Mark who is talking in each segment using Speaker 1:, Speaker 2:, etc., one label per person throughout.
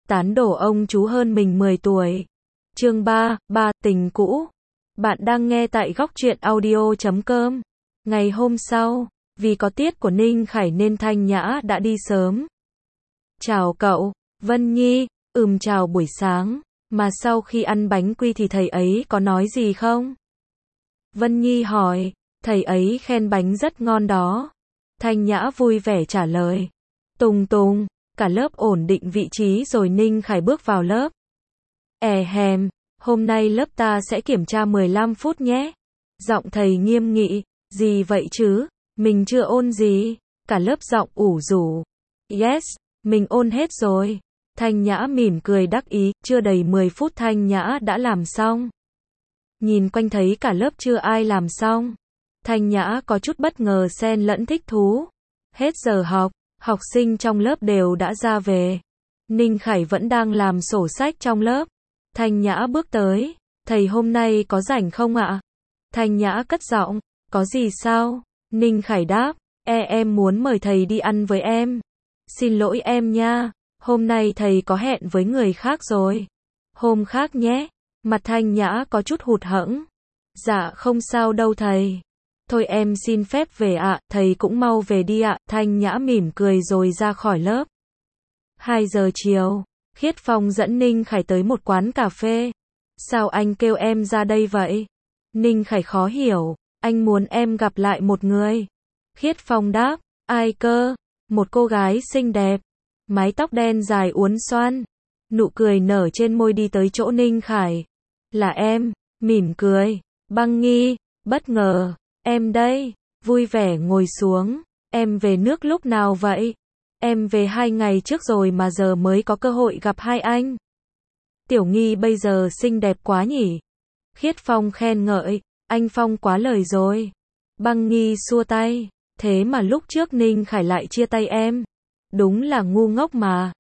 Speaker 1: tán đổ ông chú hơn mình 10 tuổi. Chương 3, tình cũ. Bạn đang nghe tại góc truyện audio.com. Ngày hôm sau, vì có tiết của Ninh Khải nên Thanh Nhã đã đi sớm. Chào cậu, Vân Nhi, chào buổi sáng, mà sau khi ăn bánh quy thì thầy ấy có nói gì không? Vân Nhi hỏi, thầy ấy khen bánh rất ngon đó. Thanh Nhã vui vẻ trả lời. Tùng tùng, cả lớp ổn định vị trí rồi Ninh Khải bước vào lớp. Hôm nay lớp ta sẽ kiểm tra 15 phút nhé. Giọng thầy nghiêm nghị, gì vậy chứ, mình chưa ôn gì, cả lớp giọng ủ rũ. Yes, mình ôn hết rồi. Thanh Nhã mỉm cười đắc ý, chưa đầy 10 phút Thanh Nhã đã làm xong. Nhìn quanh thấy cả lớp chưa ai làm xong. Thanh Nhã có chút bất ngờ xen lẫn thích thú. Hết giờ học, học sinh trong lớp đều đã ra về. Ninh Khải vẫn đang làm sổ sách trong lớp. Thanh Nhã bước tới, thầy hôm nay có rảnh không ạ? Thanh Nhã cất giọng, có gì sao? Ninh Khải đáp, em muốn mời thầy đi ăn với em. Xin lỗi em nha, hôm nay thầy có hẹn với người khác rồi. Hôm khác nhé. Mặt Thanh Nhã có chút hụt hẫng. Dạ không sao đâu thầy. Thôi em xin phép về ạ, thầy cũng mau về đi ạ. Thanh Nhã mỉm cười rồi ra khỏi lớp. 2 giờ chiều, Khiết Phong dẫn Ninh Khải tới một quán cà phê. Sao anh kêu em ra đây vậy? Ninh Khải khó hiểu, anh muốn em gặp lại một người. Khiết Phong đáp, ai cơ? Một cô gái xinh đẹp, mái tóc đen dài uốn xoăn, nụ cười nở trên môi đi tới chỗ Ninh Khải. Là em, mỉm cười. Băng Nghi, bất ngờ, em đây, vui vẻ ngồi xuống. Em về nước lúc nào vậy? Em về 2 ngày trước rồi mà giờ mới có cơ hội gặp hai anh. Tiểu Nghi bây giờ xinh đẹp quá nhỉ? Khiết Phong khen ngợi, anh Phong quá lời rồi. Băng Nghi xua tay, thế mà lúc trước Ninh Khải lại chia tay em. Đúng là ngu ngốc mà.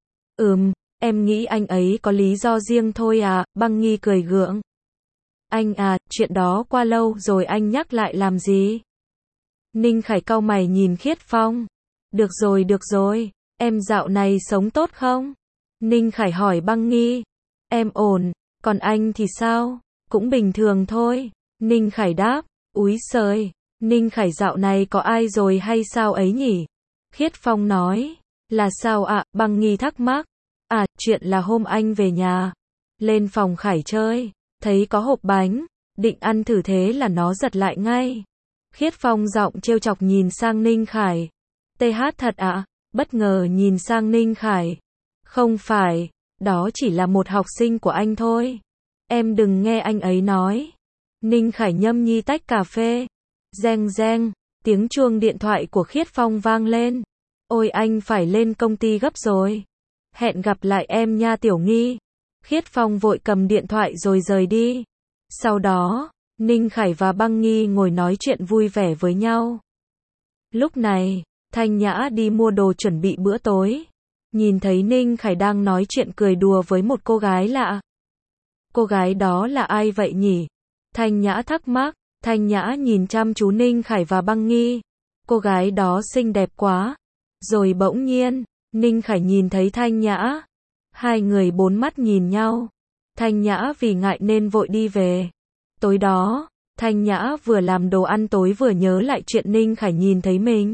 Speaker 1: Em nghĩ anh ấy có lý do riêng thôi à, Băng Nghi cười gượng. Anh à, chuyện đó qua lâu rồi anh nhắc lại làm gì? Ninh Khải cau mày nhìn Khiết Phong. Được rồi, em dạo này sống tốt không? Ninh Khải hỏi Băng Nghi. Em ổn, còn anh thì sao? Cũng bình thường thôi. Ninh Khải đáp, úi giời, Ninh Khải dạo này có ai rồi hay sao ấy nhỉ? Khiết Phong nói, là sao ạ? Băng Nghi thắc mắc. À, chuyện là hôm anh về nhà, lên phòng Khải chơi, thấy có hộp bánh, định ăn thử thế là nó giật lại ngay. Khiết Phong giọng trêu chọc nhìn sang Ninh Khải. TH thật ạ? Bất ngờ nhìn sang Ninh Khải. Không phải, đó chỉ là một học sinh của anh thôi. Em đừng nghe anh ấy nói. Ninh Khải nhâm nhi tách cà phê. Reng reng, tiếng chuông điện thoại của Khiết Phong vang lên. Ôi anh phải lên công ty gấp rồi. Hẹn gặp lại em nha Tiểu Nghi. Khiết Phong vội cầm điện thoại rồi rời đi. Sau đó, Ninh Khải và Băng Nghi ngồi nói chuyện vui vẻ với nhau. Lúc này, Thanh Nhã đi mua đồ chuẩn bị bữa tối. Nhìn thấy Ninh Khải đang nói chuyện cười đùa với một cô gái lạ. Cô gái đó là ai vậy nhỉ? Thanh Nhã thắc mắc. Thanh Nhã nhìn chăm chú Ninh Khải và Băng Nghi. Cô gái đó xinh đẹp quá. Rồi bỗng nhiên, Ninh Khải nhìn thấy Thanh Nhã. Hai người bốn mắt nhìn nhau. Thanh Nhã vì ngại nên vội đi về. Tối đó, Thanh Nhã vừa làm đồ ăn tối vừa nhớ lại chuyện Ninh Khải nhìn thấy mình.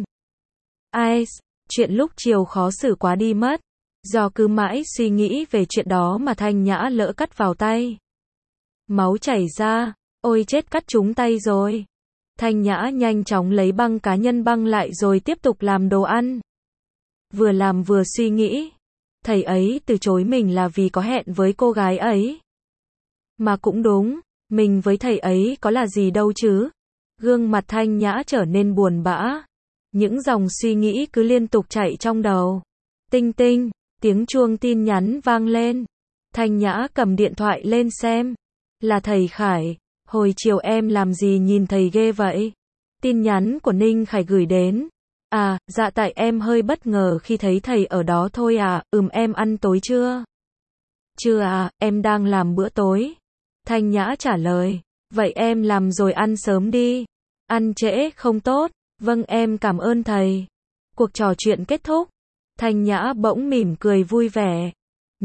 Speaker 1: Chuyện lúc chiều khó xử quá đi mất. Do cứ mãi suy nghĩ về chuyện đó mà Thanh Nhã lỡ cắt vào tay. Máu chảy ra, ôi chết cắt trúng tay rồi. Thanh Nhã nhanh chóng lấy băng cá nhân băng lại rồi tiếp tục làm đồ ăn. Vừa làm vừa suy nghĩ. Thầy ấy từ chối mình là vì có hẹn với cô gái ấy. Mà cũng đúng, mình với thầy ấy có là gì đâu chứ. Gương mặt Thanh Nhã trở nên buồn bã. Những dòng suy nghĩ cứ liên tục chạy trong đầu. Tinh tinh, tiếng chuông tin nhắn vang lên. Thanh Nhã cầm điện thoại lên xem. Là thầy Khải, hồi chiều em làm gì nhìn thầy ghê vậy? Tin nhắn của Ninh Khải gửi đến. À, dạ tại em hơi bất ngờ khi thấy thầy ở đó thôi à, em ăn tối chưa? Chưa à, em đang làm bữa tối. Thanh Nhã trả lời, vậy em làm rồi ăn sớm đi. Ăn trễ không tốt. Vâng em cảm ơn thầy. Cuộc trò chuyện kết thúc. Thanh Nhã bỗng mỉm cười vui vẻ.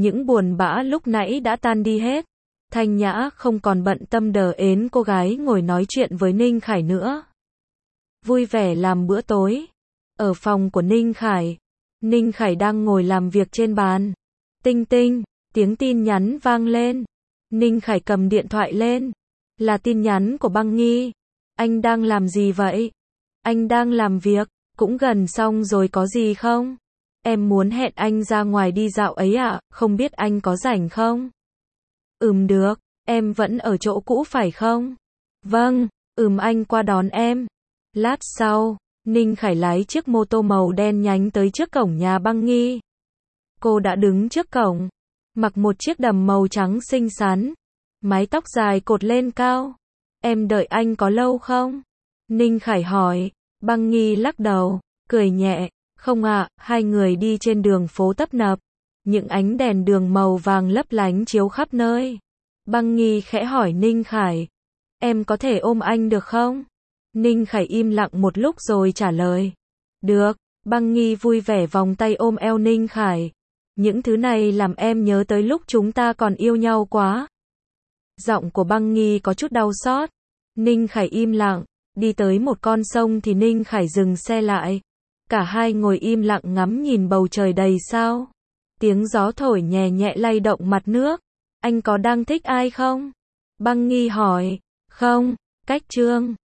Speaker 1: Những buồn bã lúc nãy đã tan đi hết. Thanh Nhã không còn bận tâm đờ ến cô gái ngồi nói chuyện với Ninh Khải nữa. Vui vẻ làm bữa tối. Ở phòng của Ninh Khải. Ninh Khải đang ngồi làm việc trên bàn. Tinh tinh, tiếng tin nhắn vang lên. Ninh Khải cầm điện thoại lên. Là tin nhắn của Băng Nghi. Anh đang làm gì vậy? Anh đang làm việc, cũng gần xong rồi có gì không? Em muốn hẹn anh ra ngoài đi dạo ấy ạ, không biết anh có rảnh không? Được, em vẫn ở chỗ cũ phải không? Vâng, anh qua đón em. Lát sau, Ninh Khải lái chiếc mô tô màu đen nhánh tới trước cổng nhà Băng Nghi. Cô đã đứng trước cổng, mặc một chiếc đầm màu trắng xinh xắn, mái tóc dài cột lên cao. Em đợi anh có lâu không? Ninh Khải hỏi. Băng Nghi lắc đầu, cười nhẹ. Không ạ, hai người đi trên đường phố tấp nập. Những ánh đèn đường màu vàng lấp lánh chiếu khắp nơi. Băng Nghi khẽ hỏi Ninh Khải. Em có thể ôm anh được không? Ninh Khải im lặng một lúc rồi trả lời. Được. Băng Nghi vui vẻ vòng tay ôm eo Ninh Khải. Những thứ này làm em nhớ tới lúc chúng ta còn yêu nhau quá. Giọng của Băng Nghi có chút đau xót. Ninh Khải im lặng. Đi tới một con sông thì Ninh Khải dừng xe lại. Cả hai ngồi im lặng ngắm nhìn bầu trời đầy sao. Tiếng gió thổi nhẹ nhẹ lay động mặt nước. Anh có đang thích ai không? Băng Nghi hỏi. Không, cách Trương.